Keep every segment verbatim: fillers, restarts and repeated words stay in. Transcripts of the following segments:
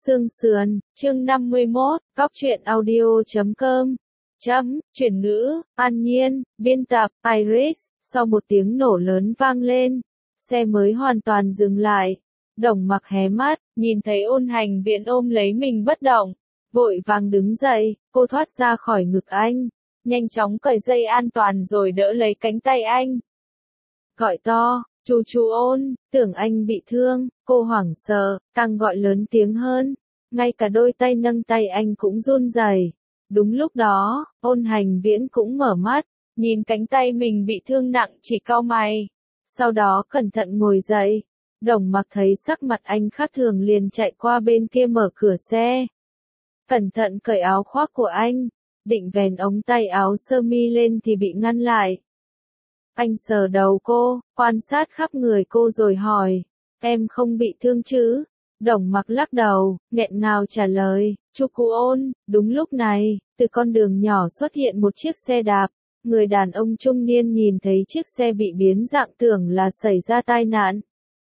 Sương Sườn, chương năm mươi mốt, góc truyện audio chấm com. Chấm, chuyển ngữ, An Nhiên, biên tập, Iris, sau một tiếng nổ lớn vang lên, xe mới hoàn toàn dừng lại. Đồng Mặc hé mắt, nhìn thấy Ôn Hành Viễn ôm lấy mình bất động, vội vàng đứng dậy, cô thoát ra khỏi ngực anh, nhanh chóng cởi dây an toàn rồi đỡ lấy cánh tay anh. Gọi to, chú chú Ôn, tưởng anh bị thương, cô hoảng sợ, càng gọi lớn tiếng hơn, ngay cả đôi tay nâng tay anh cũng run rẩy. Đúng lúc đó, Ôn Hành Viễn cũng mở mắt, nhìn cánh tay mình bị thương nặng chỉ cau mày, sau đó cẩn thận ngồi dậy. Đồng Mặc thấy sắc mặt anh khác thường liền chạy qua bên kia mở cửa xe, cẩn thận cởi áo khoác của anh, định vén ống tay áo sơ mi lên thì bị ngăn lại. Anh sờ đầu cô, quan sát khắp người cô rồi hỏi, em không bị thương chứ? Đồng Mặc lắc đầu, nghẹn ngào trả lời, chú cụ Ôn. Đúng lúc này, từ con đường nhỏ xuất hiện một chiếc xe đạp, người đàn ông trung niên nhìn thấy chiếc xe bị biến dạng tưởng là xảy ra tai nạn,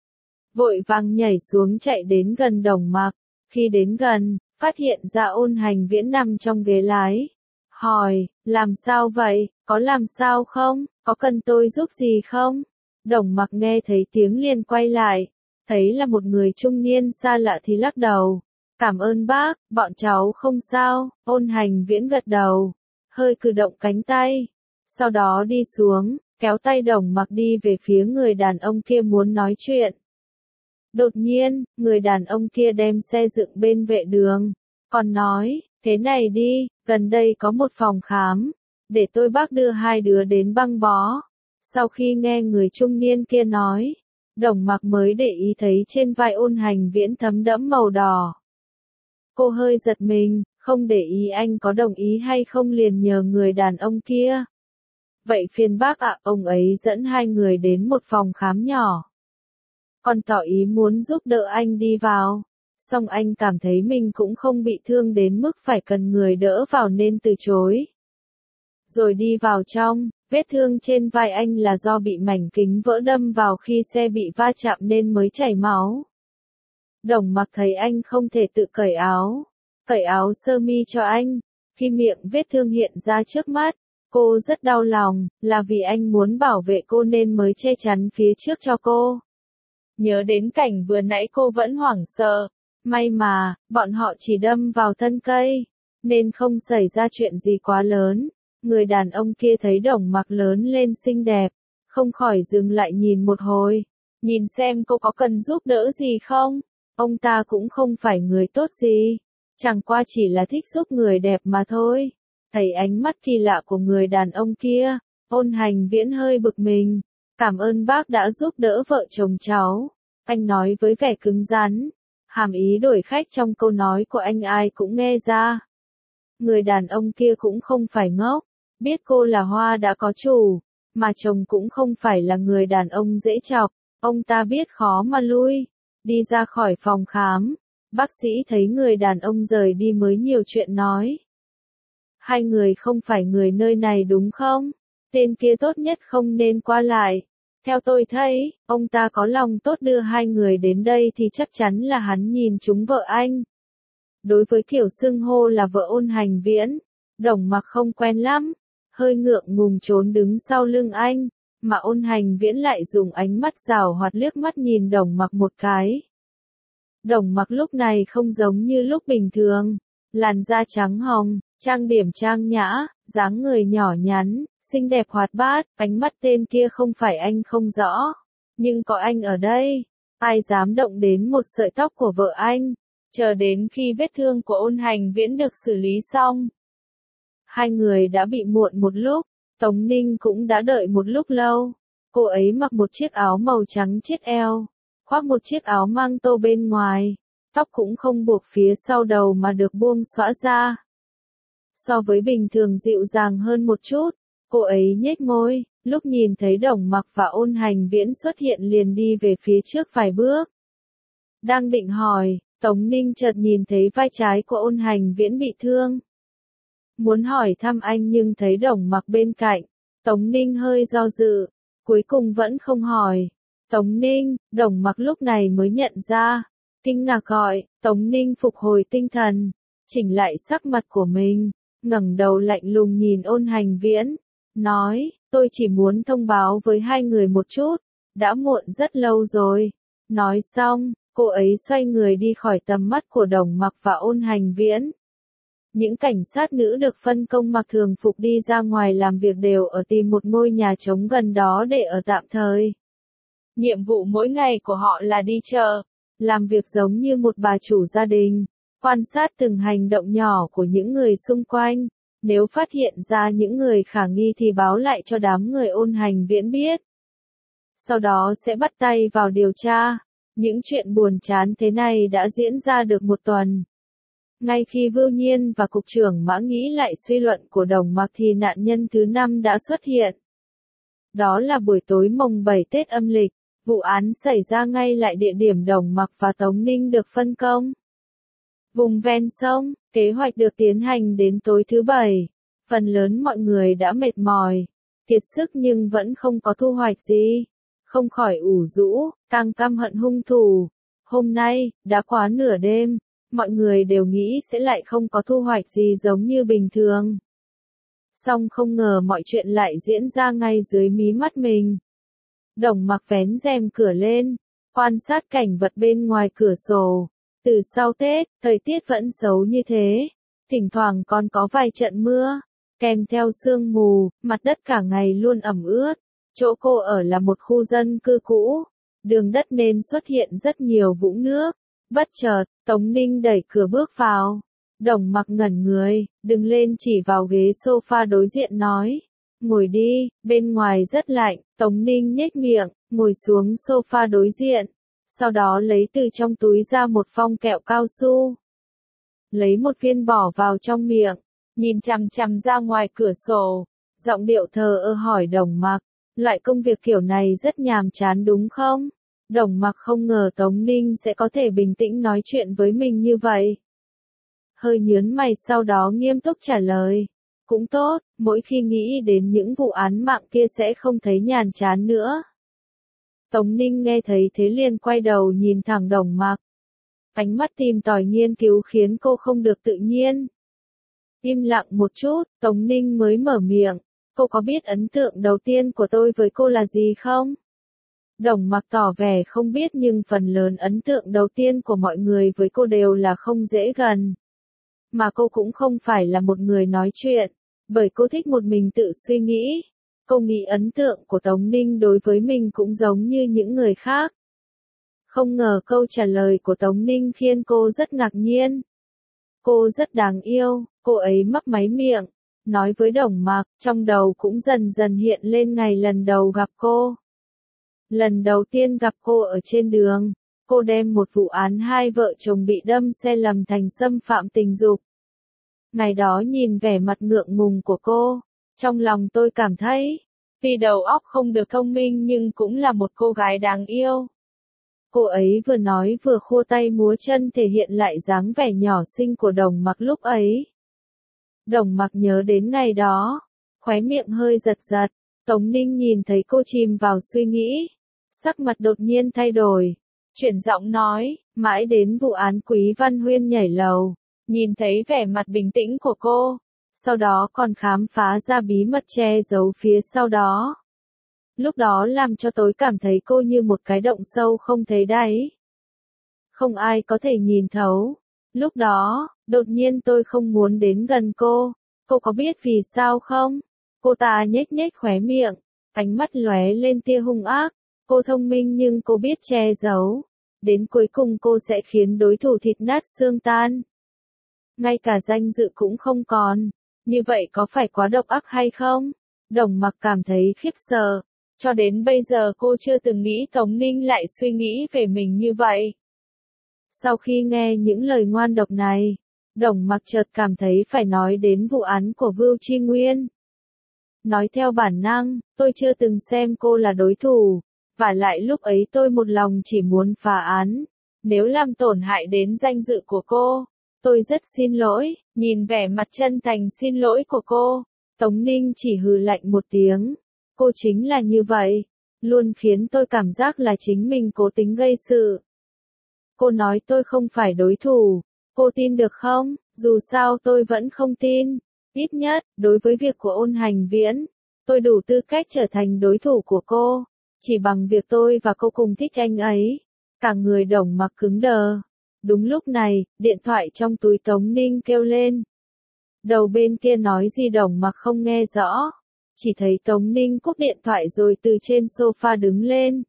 vội vàng nhảy xuống chạy đến gần Đồng Mặc. Khi đến gần, phát hiện ra Ôn Hành Viễn nằm trong ghế lái, hỏi, làm sao vậy, có làm sao không, có cần tôi giúp gì không? Đồng Mặc nghe thấy tiếng liền quay lại, thấy là một người trung niên xa lạ thì lắc đầu, cảm ơn bác, bọn cháu không sao. Ôn Hành Viễn gật đầu, hơi cử động cánh tay, sau đó đi xuống, kéo tay Đồng Mặc đi về phía người đàn ông kia muốn nói chuyện. Đột nhiên, người đàn ông kia đem xe dựng bên vệ đường, còn nói, thế này đi, gần đây có một phòng khám, để tôi bác đưa hai đứa đến băng bó. Sau khi nghe người trung niên kia nói, Đồng Mặc mới để ý thấy trên vai Ôn Hành Viễn thấm đẫm màu đỏ. Cô hơi giật mình, không để ý anh có đồng ý hay không liền nhờ người đàn ông kia. Vậy phiền bác ạ, ông ấy dẫn hai người đến một phòng khám nhỏ, còn tỏ ý muốn giúp đỡ anh đi vào. Song anh cảm thấy mình cũng không bị thương đến mức phải cần người đỡ vào nên từ chối. Rồi đi vào trong, vết thương trên vai anh là do bị mảnh kính vỡ đâm vào khi xe bị va chạm nên mới chảy máu. Đồng Mặc thấy anh không thể tự cởi áo, cởi áo sơ mi cho anh, khi miệng vết thương hiện ra trước mắt, cô rất đau lòng, là vì anh muốn bảo vệ cô nên mới che chắn phía trước cho cô. Nhớ đến cảnh vừa nãy cô vẫn hoảng sợ, may mà, bọn họ chỉ đâm vào thân cây, nên không xảy ra chuyện gì quá lớn. Người đàn ông kia thấy Đồng Mặc lớn lên xinh đẹp, không khỏi dừng lại nhìn một hồi, nhìn xem cô có cần giúp đỡ gì không. Ông ta cũng không phải người tốt gì, chẳng qua chỉ là thích giúp người đẹp mà thôi. Thấy ánh mắt kỳ lạ của người đàn ông kia, Ôn Hành Viễn hơi bực mình, cảm ơn bác đã giúp đỡ vợ chồng cháu. Anh nói với vẻ cứng rắn, hàm ý đổi khách trong câu nói của anh ai cũng nghe ra. Người đàn ông kia cũng không phải ngốc, biết cô là hoa đã có chủ, mà chồng cũng không phải là người đàn ông dễ chọc, ông ta biết khó mà lui. Đi ra khỏi phòng khám, bác sĩ thấy người đàn ông rời đi mới nhiều chuyện nói. Hai người không phải người nơi này đúng không? Tên kia tốt nhất không nên qua lại. Theo tôi thấy, ông ta có lòng tốt đưa hai người đến đây thì chắc chắn là hắn nhìn trúng vợ anh. Đối với kiểu xưng hô là vợ Ôn Hành Viễn, Đồng Mặc không quen lắm, hơi ngượng ngùng trốn đứng sau lưng anh, mà Ôn Hành Viễn lại dùng ánh mắt giảo hoạt liếc mắt nhìn Đồng Mặc một cái. Đồng Mặc lúc này không giống như lúc bình thường, làn da trắng hồng, trang điểm trang nhã, dáng người nhỏ nhắn, xinh đẹp hoạt bát. Ánh mắt tên kia không phải anh không rõ, nhưng có anh ở đây, ai dám động đến một sợi tóc của vợ anh. Chờ đến khi vết thương của Ôn Hành Viễn được xử lý xong, hai người đã bị muộn một lúc. Tống Ninh cũng đã đợi một lúc lâu. Cô ấy mặc một chiếc áo màu trắng chiết eo, khoác một chiếc áo mang tô bên ngoài, tóc cũng không buộc phía sau đầu mà được buông xõa ra. So với bình thường dịu dàng hơn một chút, cô ấy nhếch môi, lúc nhìn thấy Đồng Mặc và Ôn Hành Viễn xuất hiện liền đi về phía trước vài bước. Đang định hỏi, Tống Ninh chợt nhìn thấy vai trái của Ôn Hành Viễn bị thương. Muốn hỏi thăm anh nhưng thấy Đồng Mặc bên cạnh, Tống Ninh hơi do dự, cuối cùng vẫn không hỏi. Tống Ninh, Đồng Mặc lúc này mới nhận ra, Kinh ngạc gọi, Tống Ninh phục hồi tinh thần, chỉnh lại sắc mặt của mình, ngẩng đầu lạnh lùng nhìn Ôn Hành Viễn, nói, tôi chỉ muốn thông báo với hai người một chút, đã muộn rất lâu rồi. Nói xong, cô ấy xoay người đi khỏi tầm mắt của Đồng Mặc và Ôn Hành Viễn. Những cảnh sát nữ được phân công mặc thường phục đi ra ngoài làm việc đều ở tìm một ngôi nhà trống gần đó để ở tạm thời. Nhiệm vụ mỗi ngày của họ là đi chợ, làm việc giống như một bà chủ gia đình, quan sát từng hành động nhỏ của những người xung quanh, nếu phát hiện ra những người khả nghi thì báo lại cho đám người Ôn Hành Viễn biết. Sau đó sẽ bắt tay vào điều tra. Những chuyện buồn chán thế này đã diễn ra được một tuần. Ngay khi Vưu Nhiên và Cục trưởng Mã nghĩ lại suy luận của Đồng Mặc thì nạn nhân thứ năm đã xuất hiện. Đó là buổi tối mồng bảy Tết âm lịch, vụ án xảy ra ngay lại địa điểm Đồng Mặc và Tống Ninh được phân công. Vùng ven sông, kế hoạch được tiến hành đến tối thứ bảy. Phần lớn mọi người đã mệt mỏi, kiệt sức nhưng vẫn không có thu hoạch gì. Không khỏi ủ rũ, càng căm hận hung thủ. Hôm nay, đã quá nửa đêm, mọi người đều nghĩ sẽ lại không có thu hoạch gì giống như bình thường. Song không ngờ mọi chuyện lại diễn ra ngay dưới mí mắt mình. Đồng Mặc vén rèm cửa lên, quan sát cảnh vật bên ngoài cửa sổ. Từ sau Tết, thời tiết vẫn xấu như thế. Thỉnh thoảng còn có vài trận mưa, kèm theo sương mù, mặt đất cả ngày luôn ẩm ướt. Chỗ cô ở là một khu dân cư cũ, đường đất nên xuất hiện rất nhiều vũng nước. Bất chợt, Tống Ninh đẩy cửa bước vào. Đồng Mặc ngẩn người, đứng lên chỉ vào ghế sofa đối diện nói. Ngồi đi, bên ngoài rất lạnh. Tống Ninh nhếch miệng, ngồi xuống sofa đối diện. Sau đó lấy từ trong túi ra một phong kẹo cao su. Lấy một viên bỏ vào trong miệng, nhìn chằm chằm ra ngoài cửa sổ. Giọng điệu thờ ơ hỏi Đồng Mặc. Loại công việc kiểu này rất nhàm chán đúng không? Đồng Mặc không ngờ Tống Ninh sẽ có thể bình tĩnh nói chuyện với mình như vậy. Hơi nhướng mày sau đó nghiêm túc trả lời. Cũng tốt, mỗi khi nghĩ đến những vụ án mạng kia sẽ không thấy nhàm chán nữa. Tống Ninh nghe thấy thế liền quay đầu nhìn thẳng Đồng Mặc. Ánh mắt tìm tòi nghiên cứu khiến cô không được tự nhiên. Im lặng một chút, Tống Ninh mới mở miệng. Cô có biết ấn tượng đầu tiên của tôi với cô là gì không? Đồng Mặc tỏ vẻ không biết nhưng phần lớn ấn tượng đầu tiên của mọi người với cô đều là không dễ gần. Mà cô cũng không phải là một người nói chuyện, bởi cô thích một mình tự suy nghĩ. Cô nghĩ ấn tượng của Tống Ninh đối với mình cũng giống như những người khác. Không ngờ câu trả lời của Tống Ninh khiến cô rất ngạc nhiên. Cô rất đáng yêu, cô ấy mấp máy miệng. Nói với Đồng Mặc, trong đầu cũng dần dần hiện lên ngày lần đầu gặp cô. Lần đầu tiên gặp cô ở trên đường, cô đem một vụ án hai vợ chồng bị đâm xe lầm thành xâm phạm tình dục. Ngày đó nhìn vẻ mặt ngượng ngùng của cô, trong lòng tôi cảm thấy, tuy đầu óc không được thông minh nhưng cũng là một cô gái đáng yêu. Cô ấy vừa nói vừa khua tay múa chân thể hiện lại dáng vẻ nhỏ xinh của Đồng Mặc lúc ấy. Đồng Mặc nhớ đến ngày đó, khóe miệng hơi giật giật. Tống Ninh nhìn thấy cô chìm vào suy nghĩ, sắc mặt đột nhiên thay đổi, chuyển giọng nói, mãi đến vụ án Quý Văn Huyên nhảy lầu, nhìn thấy vẻ mặt bình tĩnh của cô, sau đó còn khám phá ra bí mật che giấu phía sau đó. Lúc đó làm cho tôi cảm thấy cô như một cái động sâu không thấy đáy. Không ai có thể nhìn thấu. Lúc đó, đột nhiên tôi không muốn đến gần cô. Cô có biết vì sao không? Cô ta nhếch nhếch khóe miệng, ánh mắt lóe lên tia hung ác. Cô thông minh nhưng cô biết che giấu. Đến cuối cùng cô sẽ khiến đối thủ thịt nát xương tan. Ngay cả danh dự cũng không còn. Như vậy có phải quá độc ác hay không? Đồng Mặc cảm thấy khiếp sợ. Cho đến bây giờ cô chưa từng nghĩ Tống Ninh lại suy nghĩ về mình như vậy. Sau khi nghe những lời ngoan độc này, Đồng Mặc chợt cảm thấy phải nói đến vụ án của Vưu Chi Nguyên. Nói theo bản năng, tôi chưa từng xem cô là đối thủ, và lại lúc ấy tôi một lòng chỉ muốn phá án. Nếu làm tổn hại đến danh dự của cô, tôi rất xin lỗi. Nhìn vẻ mặt chân thành xin lỗi của cô, Tống Ninh chỉ hừ lạnh một tiếng. Cô chính là như vậy, luôn khiến tôi cảm giác là chính mình cố tính gây sự. Cô nói tôi không phải đối thủ. Cô tin được không? Dù sao tôi vẫn không tin. Ít nhất, đối với việc của Ôn Hành Viễn, tôi đủ tư cách trở thành đối thủ của cô. Chỉ bằng việc tôi và cô cùng thích anh ấy. Cả người Đồng Mặc cứng đờ. Đúng lúc này, điện thoại trong túi Tống Ninh kêu lên. Đầu bên kia nói gì Đồng Mặc không nghe rõ. Chỉ thấy Tống Ninh cúp điện thoại rồi từ trên sofa đứng lên.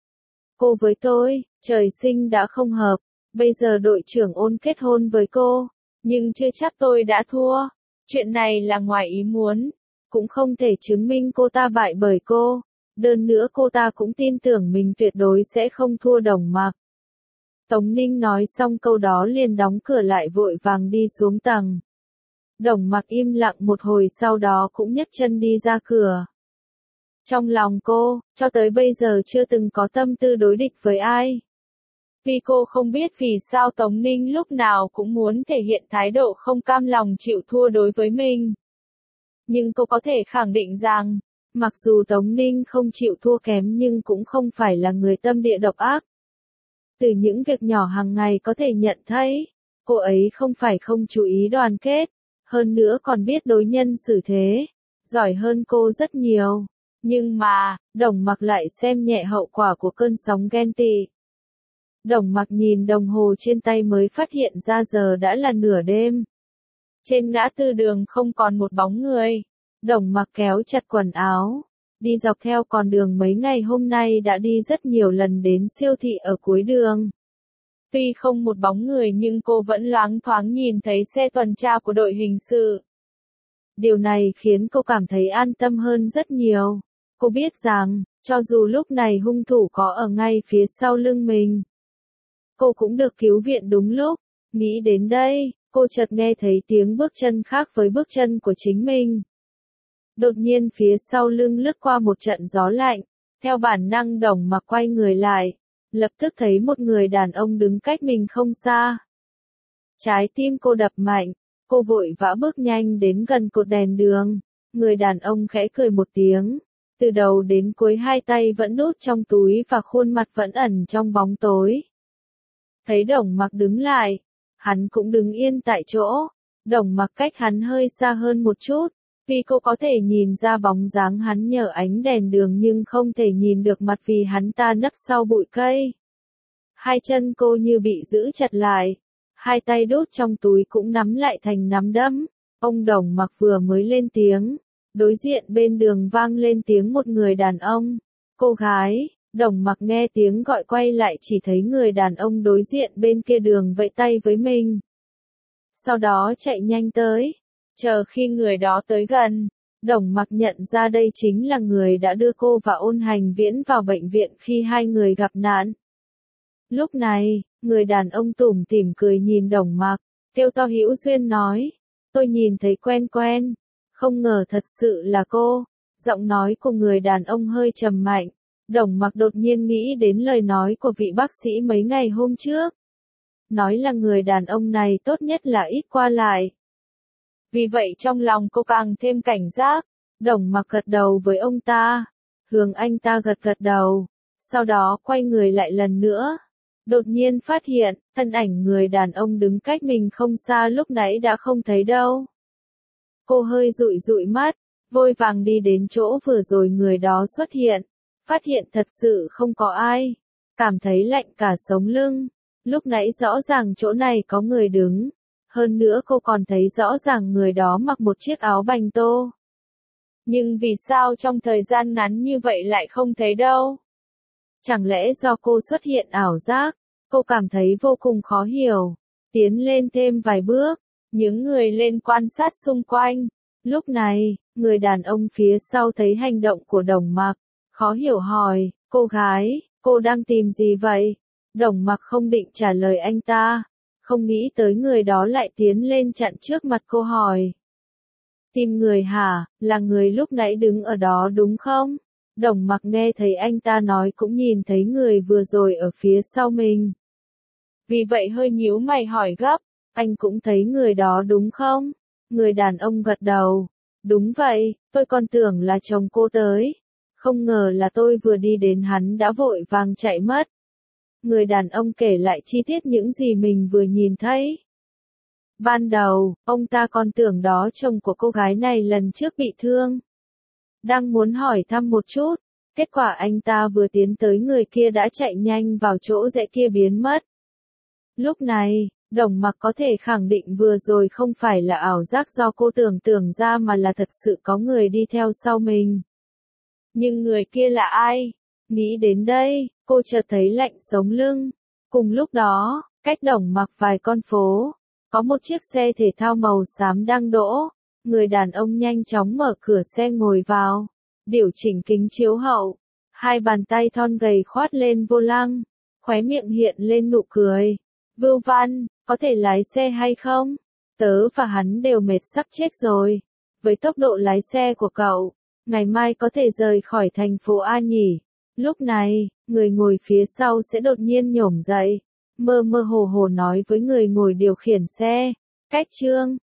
Cô với tôi, trời sinh đã không hợp. Bây giờ đội trưởng Ôn kết hôn với cô. Nhưng chưa chắc tôi đã thua. Chuyện này là ngoài ý muốn. Cũng không thể chứng minh cô ta bại bởi cô. Đơn nữa cô ta cũng tin tưởng mình tuyệt đối sẽ không thua Đồng Mặc. Tống Ninh nói xong câu đó liền đóng cửa lại vội vàng đi xuống tầng. Đồng Mặc im lặng một hồi sau đó cũng nhấc chân đi ra cửa. Trong lòng cô, cho tới bây giờ chưa từng có tâm tư đối địch với ai. Vì cô không biết vì sao Tống Ninh lúc nào cũng muốn thể hiện thái độ không cam lòng chịu thua đối với mình. Nhưng cô có thể khẳng định rằng, mặc dù Tống Ninh không chịu thua kém nhưng cũng không phải là người tâm địa độc ác. Từ những việc nhỏ hàng ngày có thể nhận thấy, cô ấy không phải không chú ý đoàn kết, hơn nữa còn biết đối nhân xử thế, giỏi hơn cô rất nhiều. Nhưng mà, Đồng Mặc lại xem nhẹ hậu quả của cơn sóng ghen tị. Đồng Mặc nhìn đồng hồ trên tay mới phát hiện ra giờ đã là nửa đêm. Trên ngã tư đường không còn một bóng người. Đồng Mặc kéo chặt quần áo. Đi dọc theo con đường mấy ngày hôm nay đã đi rất nhiều lần đến siêu thị ở cuối đường. Tuy không một bóng người nhưng cô vẫn loáng thoáng nhìn thấy xe tuần tra của đội hình sự. Điều này khiến cô cảm thấy an tâm hơn rất nhiều. Cô biết rằng, cho dù lúc này hung thủ có ở ngay phía sau lưng mình, cô cũng được cứu viện đúng lúc. Nghĩ đến đây, cô chợt nghe thấy tiếng bước chân khác với bước chân của chính mình. Đột nhiên phía sau lưng lướt qua một trận gió lạnh, theo bản năng Đồng Mặc quay người lại, lập tức thấy một người đàn ông đứng cách mình không xa. Trái tim cô đập mạnh, cô vội vã bước nhanh đến gần cột đèn đường, người đàn ông khẽ cười một tiếng, từ đầu đến cuối hai tay vẫn đút trong túi và khuôn mặt vẫn ẩn trong bóng tối. Thấy Đồng Mặc đứng lại, hắn cũng đứng yên tại chỗ, Đồng Mặc cách hắn hơi xa hơn một chút. Vì cô có thể nhìn ra bóng dáng hắn nhờ ánh đèn đường nhưng không thể nhìn được mặt vì hắn ta nấp sau bụi cây. Hai chân cô như bị giữ chặt lại. Hai tay đút trong túi cũng nắm lại thành nắm đấm. Ông Đồng Mặc vừa mới lên tiếng. Đối diện bên đường vang lên tiếng một người đàn ông. Cô gái, Đồng Mặc nghe tiếng gọi quay lại chỉ thấy người đàn ông đối diện bên kia đường vẫy tay với mình. Sau đó chạy nhanh tới. Chờ khi người đó tới gần, Đồng Mặc nhận ra đây chính là người đã đưa cô và Ôn Hành Viễn vào bệnh viện khi hai người gặp nạn. Lúc này, người đàn ông tủm tỉm cười nhìn Đồng Mặc, kêu to hữu duyên nói, tôi nhìn thấy quen quen, không ngờ thật sự là cô. Giọng nói của người đàn ông hơi trầm mạnh, Đồng Mặc đột nhiên nghĩ đến lời nói của vị bác sĩ mấy ngày hôm trước. Nói là người đàn ông này tốt nhất là ít qua lại. Vì vậy trong lòng cô càng thêm cảnh giác, Đồng Mặc gật đầu với ông ta, hướng anh ta gật gật đầu, sau đó quay người lại lần nữa. Đột nhiên phát hiện, thân ảnh người đàn ông đứng cách mình không xa lúc nãy đã không thấy đâu. Cô hơi dụi dụi mắt, vội vàng đi đến chỗ vừa rồi người đó xuất hiện, phát hiện thật sự không có ai, cảm thấy lạnh cả sống lưng, lúc nãy rõ ràng chỗ này có người đứng. Hơn nữa cô còn thấy rõ ràng người đó mặc một chiếc áo bành tô. Nhưng vì sao trong thời gian ngắn như vậy lại không thấy đâu? Chẳng lẽ do cô xuất hiện ảo giác? Cô cảm thấy vô cùng khó hiểu. Tiến lên thêm vài bước, những người lên quan sát xung quanh. Lúc này, người đàn ông phía sau thấy hành động của Đồng Mặc, khó hiểu hỏi, cô gái, cô đang tìm gì vậy? Đồng Mặc không định trả lời anh ta. Không nghĩ tới người đó lại tiến lên chặn trước mặt cô hỏi. Tìm người hả, là người lúc nãy đứng ở đó đúng không? Đồng Mặc nghe thấy anh ta nói cũng nhìn thấy người vừa rồi ở phía sau mình. Vì vậy hơi nhíu mày hỏi gấp, anh cũng thấy người đó đúng không? Người đàn ông gật đầu. Đúng vậy, tôi còn tưởng là chồng cô tới. Không ngờ là tôi vừa đi đến hắn đã vội vàng chạy mất. Người đàn ông kể lại chi tiết những gì mình vừa nhìn thấy. Ban đầu, ông ta còn tưởng đó chồng của cô gái này lần trước bị thương. Đang muốn hỏi thăm một chút, kết quả anh ta vừa tiến tới người kia đã chạy nhanh vào chỗ rẽ kia biến mất. Lúc này, Đồng Mặc có thể khẳng định vừa rồi không phải là ảo giác do cô tưởng tượng ra mà là thật sự có người đi theo sau mình. Nhưng người kia là ai? Nghĩ đến đây, cô chợt thấy lạnh sống lưng. Cùng lúc đó, cách Đồng Mặc vài con phố, có một chiếc xe thể thao màu xám đang đỗ. Người đàn ông nhanh chóng mở cửa xe ngồi vào, điều chỉnh kính chiếu hậu, hai bàn tay thon gầy khoát lên vô lăng, khóe miệng hiện lên nụ cười. Vưu Văn, có thể lái xe hay không? Tớ và hắn đều mệt sắp chết rồi. Với tốc độ lái xe của cậu, ngày mai có thể rời khỏi thành phố A nhỉ? Lúc này, người ngồi phía sau sẽ đột nhiên nhổm dậy, mơ mơ hồ hồ nói với người ngồi điều khiển xe. Cách chương